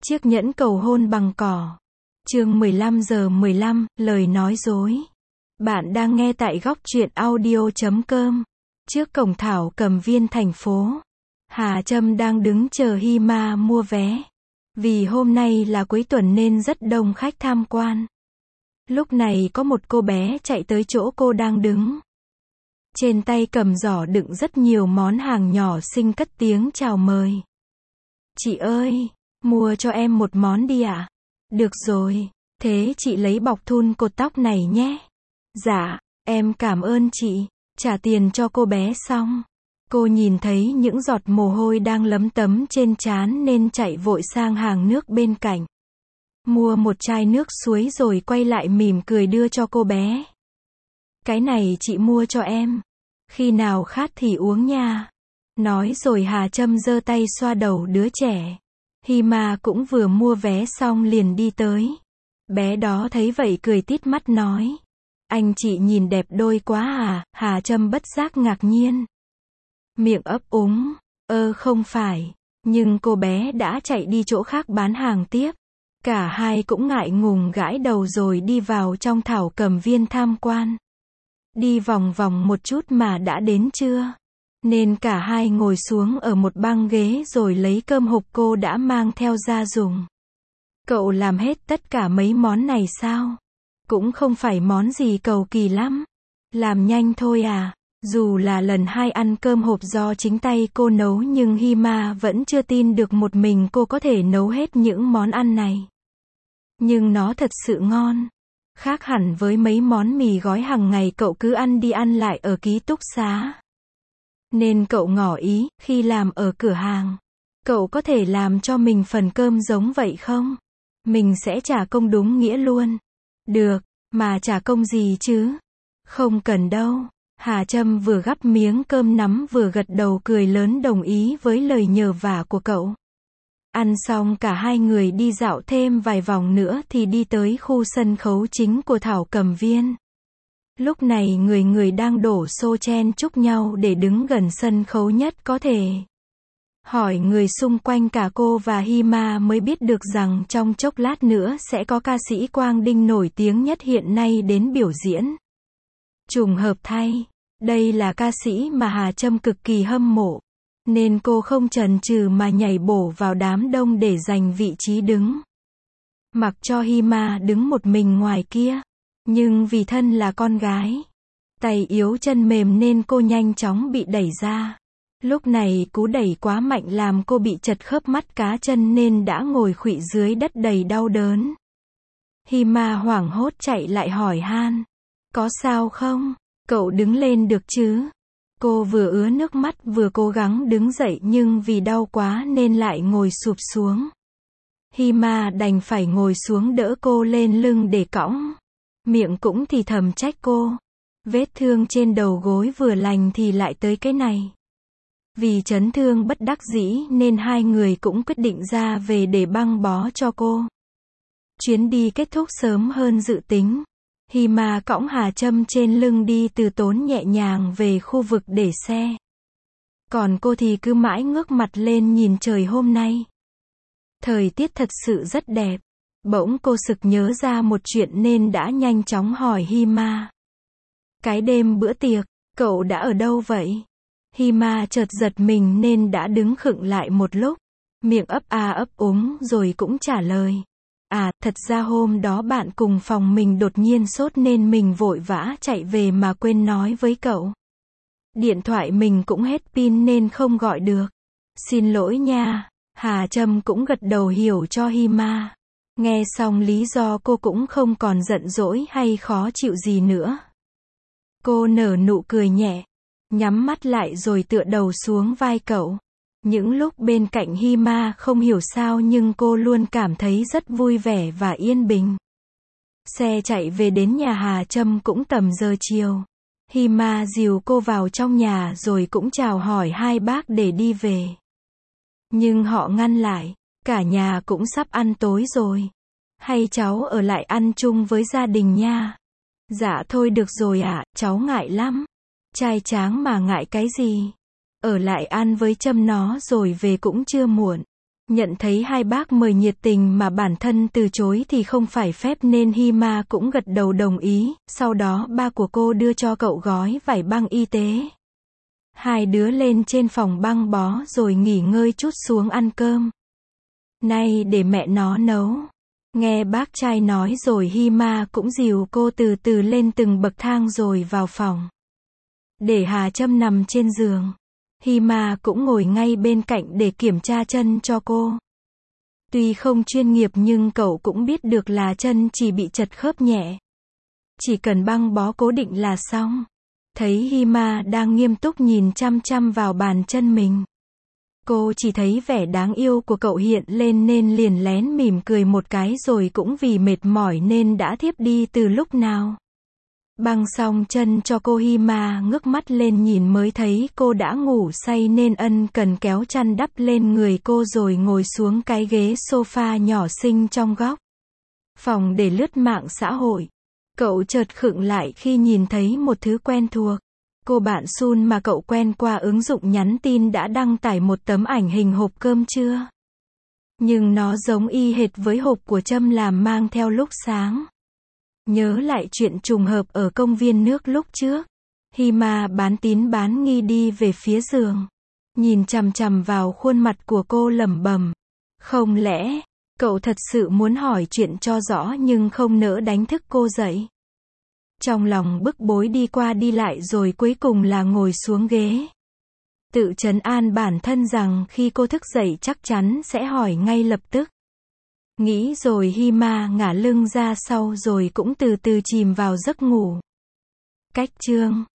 Chiếc nhẫn cầu hôn bằng cỏ. Chương 15:15, lời nói dối. Bạn đang nghe tại góc truyện audio.com. Trước cổng Thảo Cầm Viên thành phố, Hà Trâm đang đứng chờ Hima mua vé. Vì hôm nay là cuối tuần nên rất đông khách tham quan. Lúc này có một cô bé chạy tới chỗ cô đang đứng. Trên tay cầm giỏ đựng rất nhiều món hàng nhỏ xinh, cất tiếng chào mời. Chị ơi, mua cho em một món đi ạ. Được rồi, thế chị lấy bọc thun cột tóc này nhé. Dạ, em cảm ơn chị. Trả tiền cho cô bé xong, cô nhìn thấy những giọt mồ hôi đang lấm tấm trên trán nên chạy vội sang hàng nước bên cạnh. Mua một chai nước suối rồi quay lại mỉm cười đưa cho cô bé. Cái này chị mua cho em. Khi nào khát thì uống nha. Nói rồi Hà Trâm giơ tay xoa đầu đứa trẻ. Hima cũng vừa mua vé xong liền đi tới. Bé đó thấy vậy cười tít mắt nói. Anh chị nhìn đẹp đôi quá à, Hà Trâm bất giác ngạc nhiên. Miệng ấp úng, không phải. Nhưng cô bé đã chạy đi chỗ khác bán hàng tiếp. Cả hai cũng ngại ngùng gãi đầu rồi đi vào trong Thảo Cầm Viên tham quan. Đi vòng vòng một chút mà đã đến trưa. Nên cả hai ngồi xuống ở một băng ghế rồi lấy cơm hộp cô đã mang theo ra dùng. Cậu làm hết tất cả mấy món này sao? Cũng không phải món gì cầu kỳ lắm. Làm nhanh thôi à. Dù là lần 2 ăn cơm hộp do chính tay cô nấu nhưng Hima vẫn chưa tin được một mình cô có thể nấu hết những món ăn này. Nhưng nó thật sự ngon. Khác hẳn với mấy món mì gói hàng ngày cậu cứ ăn đi ăn lại ở ký túc xá. Nên cậu ngỏ ý, khi làm ở cửa hàng, cậu có thể làm cho mình phần cơm giống vậy không? Mình sẽ trả công đúng nghĩa luôn. Được, mà trả công gì chứ? Không cần đâu. Hà Trâm vừa gắp miếng cơm nắm vừa gật đầu cười lớn đồng ý với lời nhờ vả của cậu. Ăn xong cả hai người đi dạo thêm vài vòng nữa thì đi tới khu sân khấu chính của Thảo Cầm Viên. Lúc này người người đang đổ xô chen chúc nhau để đứng gần sân khấu nhất có thể. Hỏi người xung quanh cả cô và Hima mới biết được rằng trong chốc lát nữa sẽ có ca sĩ Quang Đinh nổi tiếng nhất hiện nay đến biểu diễn. Trùng hợp thay, đây là ca sĩ mà Hà Trâm cực kỳ hâm mộ. Nên cô không chần chừ mà nhảy bổ vào đám đông để giành vị trí đứng. Mặc cho Hima đứng một mình ngoài kia. Nhưng vì thân là con gái, tay yếu chân mềm nên cô nhanh chóng bị đẩy ra. Lúc này cú đẩy quá mạnh làm cô bị trật khớp mắt cá chân nên đã ngồi khuỵu dưới đất đầy đau đớn. Hima hoảng hốt chạy lại hỏi han. Có sao không? Cậu đứng lên được chứ? Cô vừa ứa nước mắt vừa cố gắng đứng dậy nhưng vì đau quá nên lại ngồi sụp xuống. Hima đành phải ngồi xuống đỡ cô lên lưng để cõng. Miệng cũng thì thầm trách cô. Vết thương trên đầu gối vừa lành thì lại tới cái này. Vì chấn thương bất đắc dĩ nên hai người cũng quyết định ra về để băng bó cho cô. Chuyến đi kết thúc sớm hơn dự tính. Hima cõng Hà Trâm trên lưng đi từ tốn nhẹ nhàng về khu vực để xe. Còn cô thì cứ mãi ngước mặt lên nhìn trời hôm nay. Thời tiết thật sự rất đẹp. Bỗng cô sực nhớ ra một chuyện nên đã nhanh chóng hỏi Hima. Cái đêm bữa tiệc, cậu đã ở đâu vậy? Hima chợt giật mình nên đã đứng khựng lại một lúc. Miệng ấp a ấp úng rồi cũng trả lời. À, thật ra hôm đó bạn cùng phòng mình đột nhiên sốt nên mình vội vã chạy về mà quên nói với cậu. Điện thoại mình cũng hết pin nên không gọi được. Xin lỗi nha. Hà Trâm cũng gật đầu hiểu cho Hima. Nghe xong lý do cô cũng không còn giận dỗi hay khó chịu gì nữa. Cô nở nụ cười nhẹ, nhắm mắt lại rồi tựa đầu xuống vai cậu. Những lúc bên cạnh Hima không hiểu sao nhưng cô luôn cảm thấy rất vui vẻ và yên bình. Xe chạy về đến nhà Hà Trâm cũng tầm giờ chiều. Hima dìu cô vào trong nhà rồi cũng chào hỏi hai bác để đi về. Nhưng họ ngăn lại. Cả nhà cũng sắp ăn tối rồi. Hay cháu ở lại ăn chung với gia đình nha. Dạ thôi được rồi ạ, cháu ngại lắm. Trai tráng mà ngại cái gì. Ở lại ăn với Trâm nó rồi về cũng chưa muộn. Nhận thấy hai bác mời nhiệt tình mà bản thân từ chối thì không phải phép nên Hima cũng gật đầu đồng ý, sau đó ba của cô đưa cho cậu gói vải băng y tế. Hai đứa lên trên phòng băng bó rồi nghỉ ngơi chút xuống ăn cơm. Nay để mẹ nó nấu. Nghe bác trai nói rồi Hima cũng dìu cô từ từ lên từng bậc thang rồi vào phòng. Để Hà Trâm nằm trên giường. Hima cũng ngồi ngay bên cạnh để kiểm tra chân cho cô. Tuy không chuyên nghiệp nhưng cậu cũng biết được là chân chỉ bị chật khớp nhẹ. Chỉ cần băng bó cố định là xong. Thấy Hima đang nghiêm túc nhìn chăm chăm vào bàn chân mình. Cô chỉ thấy vẻ đáng yêu của cậu hiện lên nên liền lén mỉm cười một cái rồi cũng vì mệt mỏi nên đã thiếp đi từ lúc nào. Băng xong chân cho cô Hima ngước mắt lên nhìn mới thấy cô đã ngủ say nên ân cần kéo chăn đắp lên người cô rồi ngồi xuống cái ghế sofa nhỏ xinh trong góc phòng để lướt mạng xã hội. Cậu chợt khựng lại khi nhìn thấy một thứ quen thuộc. Cô bạn Sun mà cậu quen qua ứng dụng nhắn tin đã đăng tải một tấm ảnh hình hộp cơm trưa. Nhưng nó giống y hệt với hộp của Trâm làm mang theo lúc sáng. Nhớ lại chuyện trùng hợp ở công viên nước lúc trước. Hima bán tín bán nghi đi về phía giường. Nhìn chằm chằm vào khuôn mặt của cô lẩm bẩm. Không lẽ, cậu thật sự muốn hỏi chuyện cho rõ nhưng không nỡ đánh thức cô dậy. Trong lòng bức bối đi qua đi lại rồi cuối cùng là ngồi xuống ghế. Tự trấn an bản thân rằng khi cô thức dậy chắc chắn sẽ hỏi ngay lập tức. Nghĩ rồi Hima ngả lưng ra sau rồi cũng từ từ chìm vào giấc ngủ. Cách chương